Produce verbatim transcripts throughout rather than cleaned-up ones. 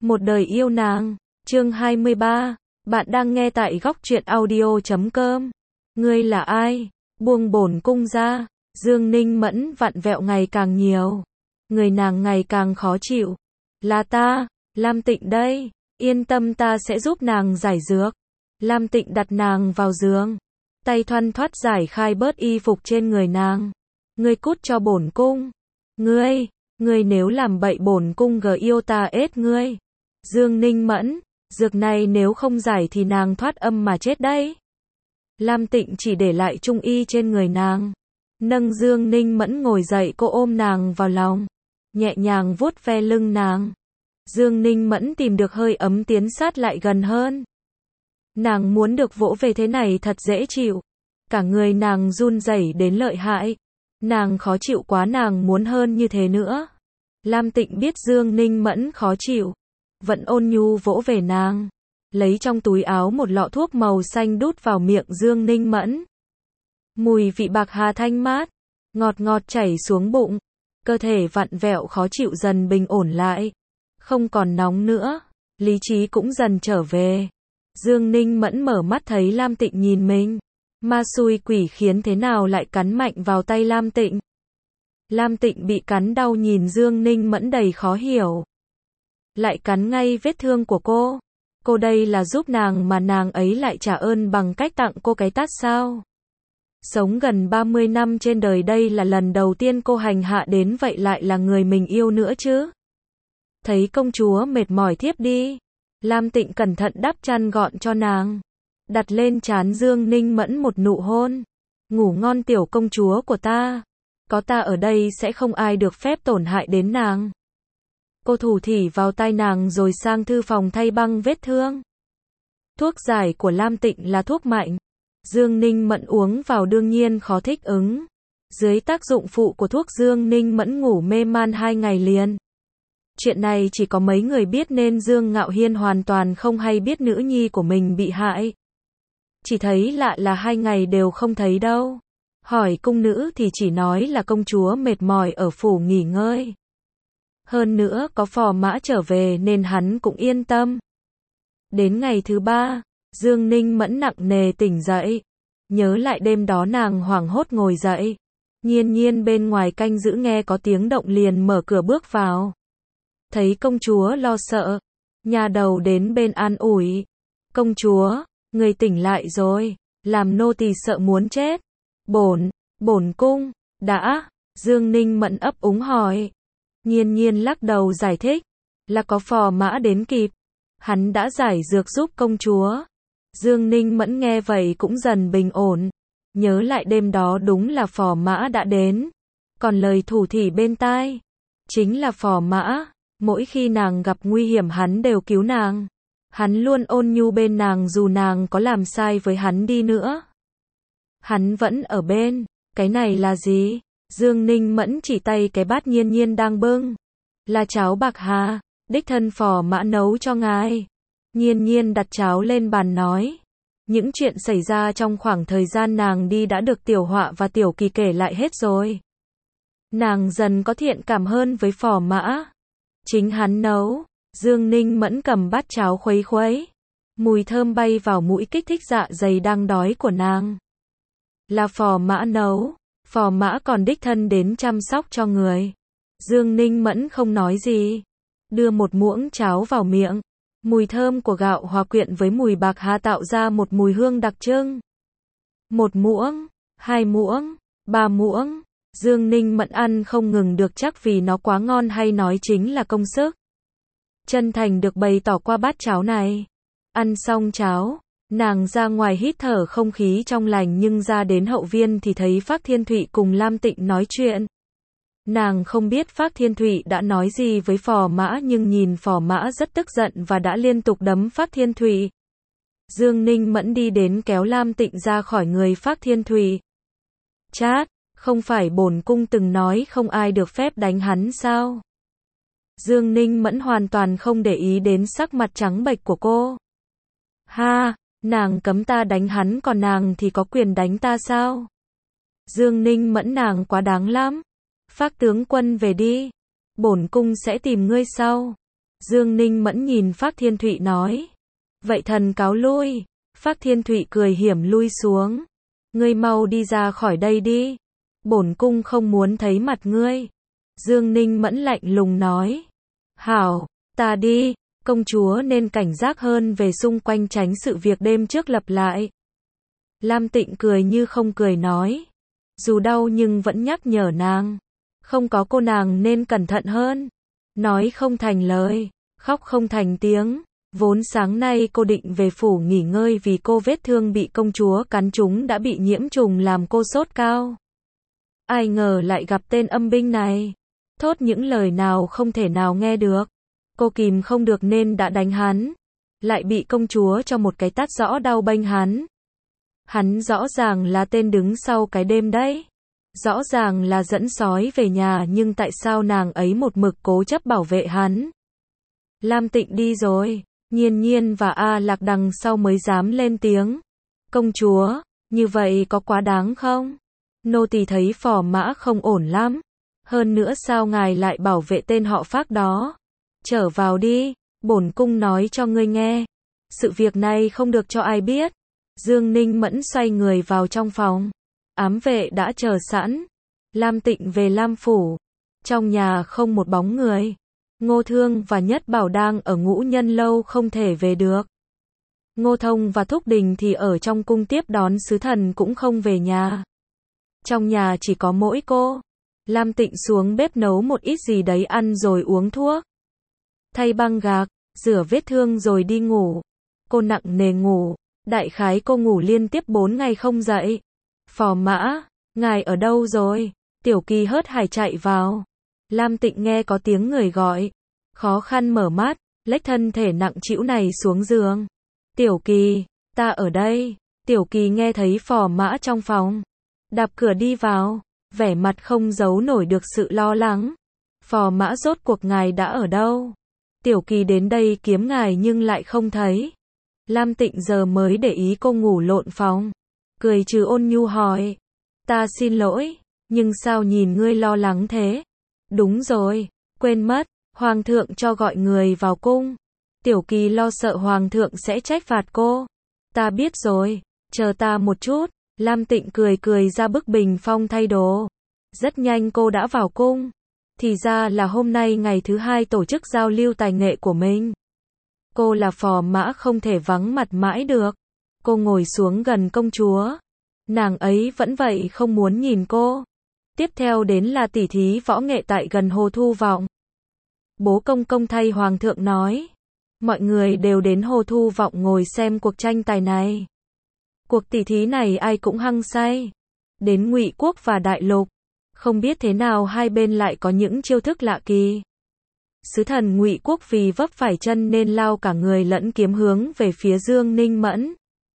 Một đời yêu nàng. Chương hai mươi ba. Bạn đang nghe tại góc truyện audio chấm com. Ngươi là ai? Buông bổn cung ra. Dương Ninh Mẫn vặn vẹo ngày càng nhiều. Người nàng ngày càng khó chịu. Là ta, Lam Tịnh đây. Yên tâm, ta sẽ giúp nàng giải dược. Lam Tịnh đặt nàng vào giường. Tay thoăn thoắt giải khai bớt y phục trên người nàng. Ngươi cút cho bổn cung. Ngươi, ngươi nếu làm bậy bổn cung gờ yêu ta ết ngươi. Dương Ninh Mẫn, dược này nếu không giải thì nàng thoát âm mà chết đấy. Lam Tịnh chỉ để lại trung y trên người nàng. Nâng Dương Ninh Mẫn ngồi dậy, cô ôm nàng vào lòng. Nhẹ nhàng vuốt ve lưng nàng. Dương Ninh Mẫn tìm được hơi ấm tiến sát lại gần hơn. Nàng muốn được vỗ về thế này thật dễ chịu. Cả người nàng run rẩy đến lợi hại. Nàng khó chịu quá, nàng muốn hơn như thế nữa. Lam Tịnh biết Dương Ninh Mẫn khó chịu. Vẫn ôn nhu vỗ về nàng. Lấy trong túi áo một lọ thuốc màu xanh đút vào miệng Dương Ninh Mẫn. Mùi vị bạc hà thanh mát. Ngọt ngọt chảy xuống bụng. Cơ thể vặn vẹo khó chịu dần bình ổn lại. Không còn nóng nữa. Lý trí cũng dần trở về. Dương Ninh Mẫn mở mắt thấy Lam Tịnh nhìn mình. Ma xui quỷ khiến thế nào lại cắn mạnh vào tay Lam Tịnh. Lam Tịnh bị cắn đau nhìn Dương Ninh Mẫn đầy khó hiểu. Lại cắn ngay vết thương của cô. Cô đây là giúp nàng mà nàng ấy lại trả ơn bằng cách tặng cô cái tát sao? Sống gần ba mươi năm trên đời, đây là lần đầu tiên cô hành hạ đến vậy, lại là người mình yêu nữa chứ. Thấy công chúa mệt mỏi thiếp đi. Lam Tịnh cẩn thận đắp chăn gọn cho nàng. Đặt lên trán Dương Ninh Mẫn một nụ hôn. Ngủ ngon tiểu công chúa của ta. Có ta ở đây sẽ không ai được phép tổn hại đến nàng. Cô thủ thỉ vào tai nàng rồi sang thư phòng thay băng vết thương. Thuốc giải của Lam Tịnh là thuốc mạnh. Dương Ninh Mẫn uống vào đương nhiên khó thích ứng. Dưới tác dụng phụ của thuốc, Dương Ninh Mẫn ngủ mê man hai ngày liền. Chuyện này chỉ có mấy người biết nên Dương Ngạo Hiên hoàn toàn không hay biết nữ nhi của mình bị hại. Chỉ thấy lạ là hai ngày đều không thấy đâu. Hỏi cung nữ thì chỉ nói là công chúa mệt mỏi ở phủ nghỉ ngơi. Hơn nữa có phò mã trở về nên hắn cũng yên tâm. Đến ngày thứ ba, Dương Ninh Mẫn nặng nề tỉnh dậy. Nhớ lại đêm đó nàng hoảng hốt ngồi dậy. Nhiên Nhiên bên ngoài canh giữ nghe có tiếng động liền mở cửa bước vào. Thấy công chúa lo sợ. Nhà đầu đến bên an ủi. Công chúa, người tỉnh lại rồi. Làm nô tỳ sợ muốn chết. Bổn, bổn cung, đã. Dương Ninh Mẫn ấp úng hỏi. Nhiên Nhiên lắc đầu giải thích. Là có phò mã đến kịp. Hắn đã giải dược giúp công chúa. Dương Ninh Mẫn nghe vậy cũng dần bình ổn. Nhớ lại đêm đó đúng là phò mã đã đến. Còn lời thủ thỉ bên tai. Chính là phò mã. Mỗi khi nàng gặp nguy hiểm hắn đều cứu nàng. Hắn luôn ôn nhu bên nàng dù nàng có làm sai với hắn đi nữa. Hắn vẫn ở bên. Cái này là gì? Dương Ninh Mẫn chỉ tay cái bát Nhiên Nhiên đang bưng. Là cháo bạc hà, đích thân phò mã nấu cho ngài. Nhiên Nhiên đặt cháo lên bàn nói. Những chuyện xảy ra trong khoảng thời gian nàng đi đã được Tiểu Họa và Tiểu Kỳ kể lại hết rồi. Nàng dần có thiện cảm hơn với phò mã. Chính hắn nấu. Dương Ninh Mẫn cầm bát cháo khuấy khuấy. Mùi thơm bay vào mũi kích thích dạ dày đang đói của nàng. Là phò mã nấu. Phò mã còn đích thân đến chăm sóc cho người. Dương Ninh Mẫn không nói gì. Đưa một muỗng cháo vào miệng. Mùi thơm của gạo hòa quyện với mùi bạc hà tạo ra một mùi hương đặc trưng. Một muỗng, hai muỗng, ba muỗng. Dương Ninh Mẫn ăn không ngừng được, chắc vì nó quá ngon hay nói chính là công sức. Chân thành được bày tỏ qua bát cháo này. Ăn xong cháo, nàng ra ngoài hít thở không khí trong lành, nhưng ra đến hậu viên thì thấy Phác Thiên Thụy cùng Lam Tịnh nói chuyện. Nàng không biết Phác Thiên Thụy đã nói gì với phò mã, nhưng nhìn phò mã rất tức giận và đã liên tục đấm Phác Thiên Thụy. Dương Ninh Mẫn đi đến kéo Lam Tịnh ra khỏi người Phác Thiên Thụy. Chát, không phải bổn cung từng nói không ai được phép đánh hắn sao? Dương Ninh Mẫn hoàn toàn không để ý đến sắc mặt trắng bệch của cô. Ha, nàng cấm ta đánh hắn còn nàng thì có quyền đánh ta sao? Dương Ninh Mẫn, nàng quá đáng lắm. Phác tướng quân về đi. Bổn cung sẽ tìm ngươi sau. Dương Ninh Mẫn nhìn Phác Thiên Thụy nói. Vậy thần cáo lui. Phác Thiên Thụy cười hiểm lui xuống. Ngươi mau đi ra khỏi đây đi. Bổn cung không muốn thấy mặt ngươi. Dương Ninh Mẫn lạnh lùng nói. Hảo, ta đi. Công chúa nên cảnh giác hơn về xung quanh tránh sự việc đêm trước lặp lại. Lam Tịnh cười như không cười nói. Dù đau nhưng vẫn nhắc nhở nàng. Không có cô nàng nên cẩn thận hơn. Nói không thành lời, khóc không thành tiếng. Vốn sáng nay cô định về phủ nghỉ ngơi vì cô vết thương bị công chúa cắn trúng đã bị nhiễm trùng làm cô sốt cao. Ai ngờ lại gặp tên âm binh này. Thốt những lời nào không thể nào nghe được. Cô kìm không được nên đã đánh hắn. Lại bị công chúa cho một cái tát rõ đau bênh hắn. Hắn rõ ràng là tên đứng sau cái đêm đấy. Rõ ràng là dẫn sói về nhà nhưng tại sao nàng ấy một mực cố chấp bảo vệ hắn. Lam Tịnh đi rồi. Nhiên Nhiên và A Lạc đằng sau mới dám lên tiếng. Công chúa, như vậy có quá đáng không? Nô tỳ thấy phò mã không ổn lắm. Hơn nữa sao ngài lại bảo vệ tên họ Phác đó? Trở vào đi, bổn cung nói cho ngươi nghe. Sự việc này không được cho ai biết. Dương Ninh Mẫn xoay người vào trong phòng. Ám vệ đã chờ sẵn. Lam Tịnh về Lam Phủ. Trong nhà không một bóng người. Ngô Thương và Nhất Bảo đang ở Ngũ Nhân Lâu không thể về được. Ngô Thông và Thúc Đình thì ở trong cung tiếp đón sứ thần cũng không về nhà. Trong nhà chỉ có mỗi cô. Lam Tịnh xuống bếp nấu một ít gì đấy ăn rồi uống thuốc. Thay băng gạc, rửa vết thương rồi đi ngủ. Cô nặng nề ngủ. Đại khái cô ngủ liên tiếp bốn ngày không dậy. Phò mã, ngài ở đâu rồi? Tiểu Kỳ hớt hải chạy vào. Lam Tịnh nghe có tiếng người gọi. Khó khăn mở mắt, lách thân thể nặng trĩu này xuống giường. Tiểu Kỳ, ta ở đây. Tiểu Kỳ nghe thấy phò mã trong phòng. Đạp cửa đi vào, vẻ mặt không giấu nổi được sự lo lắng. Phò mã rốt cuộc ngài đã ở đâu? Tiểu Kỳ đến đây kiếm ngài nhưng lại không thấy. Lam Tịnh giờ mới để ý cô ngủ lộn phòng. Cười trừ ôn nhu hỏi. Ta xin lỗi, nhưng sao nhìn ngươi lo lắng thế? Đúng rồi, quên mất, Hoàng thượng cho gọi người vào cung. Tiểu Kỳ lo sợ Hoàng thượng sẽ trách phạt cô. Ta biết rồi, chờ ta một chút. Lam Tịnh cười cười ra bức bình phong thay đồ. Rất nhanh cô đã vào cung. Thì ra là hôm nay ngày thứ hai tổ chức giao lưu tài nghệ của mình. Cô là phò mã không thể vắng mặt mãi được. Cô ngồi xuống gần công chúa. Nàng ấy vẫn vậy không muốn nhìn cô. Tiếp theo đến là tỉ thí võ nghệ tại gần Hồ Thu Vọng. Bố công công thay Hoàng thượng nói. Mọi người đều đến Hồ Thu Vọng ngồi xem cuộc tranh tài này. Cuộc tỉ thí này ai cũng hăng say. Đến Ngụy Quốc và Đại Lục. Không biết thế nào hai bên lại có những chiêu thức lạ kỳ. Sứ thần Ngụy Quốc vì vấp phải chân nên lao cả người lẫn kiếm hướng về phía Dương Ninh Mẫn.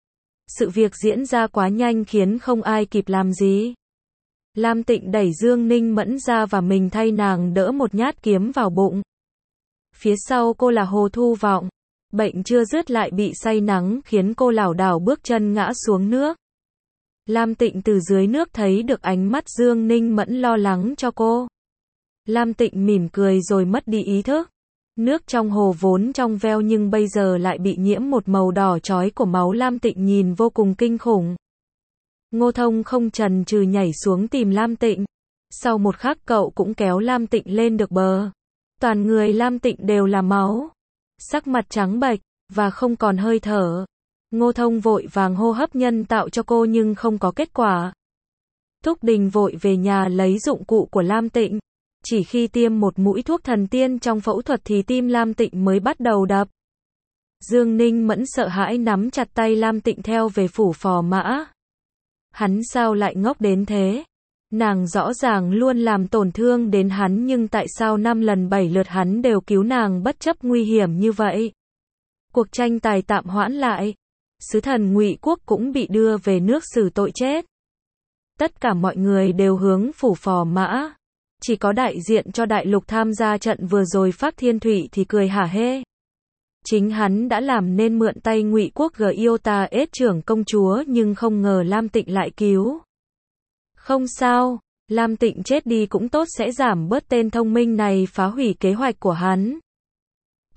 Sự việc diễn ra quá nhanh khiến không ai kịp làm gì. Lam Tịnh đẩy Dương Ninh Mẫn ra và mình thay nàng đỡ một nhát kiếm vào bụng. Phía sau cô là Hồ Thu Vọng. Bệnh chưa dứt lại bị say nắng khiến cô lảo đảo bước chân ngã xuống nước. Lam Tịnh từ dưới nước thấy được ánh mắt Dương Ninh Mẫn lo lắng cho cô. Lam Tịnh mỉm cười rồi mất đi ý thức. Nước trong hồ vốn trong veo nhưng bây giờ lại bị nhiễm một màu đỏ chói của máu. Lam Tịnh nhìn vô cùng kinh khủng. Ngô Thông không chần chừ nhảy xuống tìm Lam Tịnh. Sau một khắc cậu cũng kéo Lam Tịnh lên được bờ. Toàn người Lam Tịnh đều là máu. Sắc mặt trắng bệch, và không còn hơi thở. Ngô Thông vội vàng hô hấp nhân tạo cho cô nhưng không có kết quả. Thúc Đình vội về nhà lấy dụng cụ của Lam Tịnh. Chỉ khi tiêm một mũi thuốc thần tiên trong phẫu thuật thì tim Lam Tịnh mới bắt đầu đập. Dương Ninh Mẫn sợ hãi nắm chặt tay Lam Tịnh theo về phủ phò mã. Hắn sao lại ngốc đến thế? Nàng rõ ràng luôn làm tổn thương đến hắn nhưng tại sao năm lần bảy lượt hắn đều cứu nàng bất chấp nguy hiểm như vậy? Cuộc tranh tài tạm hoãn lại. Sứ thần Ngụy Quốc cũng bị đưa về nước xử tội chết. Tất cả mọi người đều hướng phủ phò mã. Chỉ có đại diện cho Đại Lục tham gia trận vừa rồi Phác Thiên Thụy thì cười hả hê. Chính hắn đã làm nên mượn tay Ngụy Quốc Giota ết trưởng công chúa nhưng không ngờ Lam Tịnh lại cứu. Không sao, Lam Tịnh chết đi cũng tốt sẽ giảm bớt tên thông minh này phá hủy kế hoạch của hắn.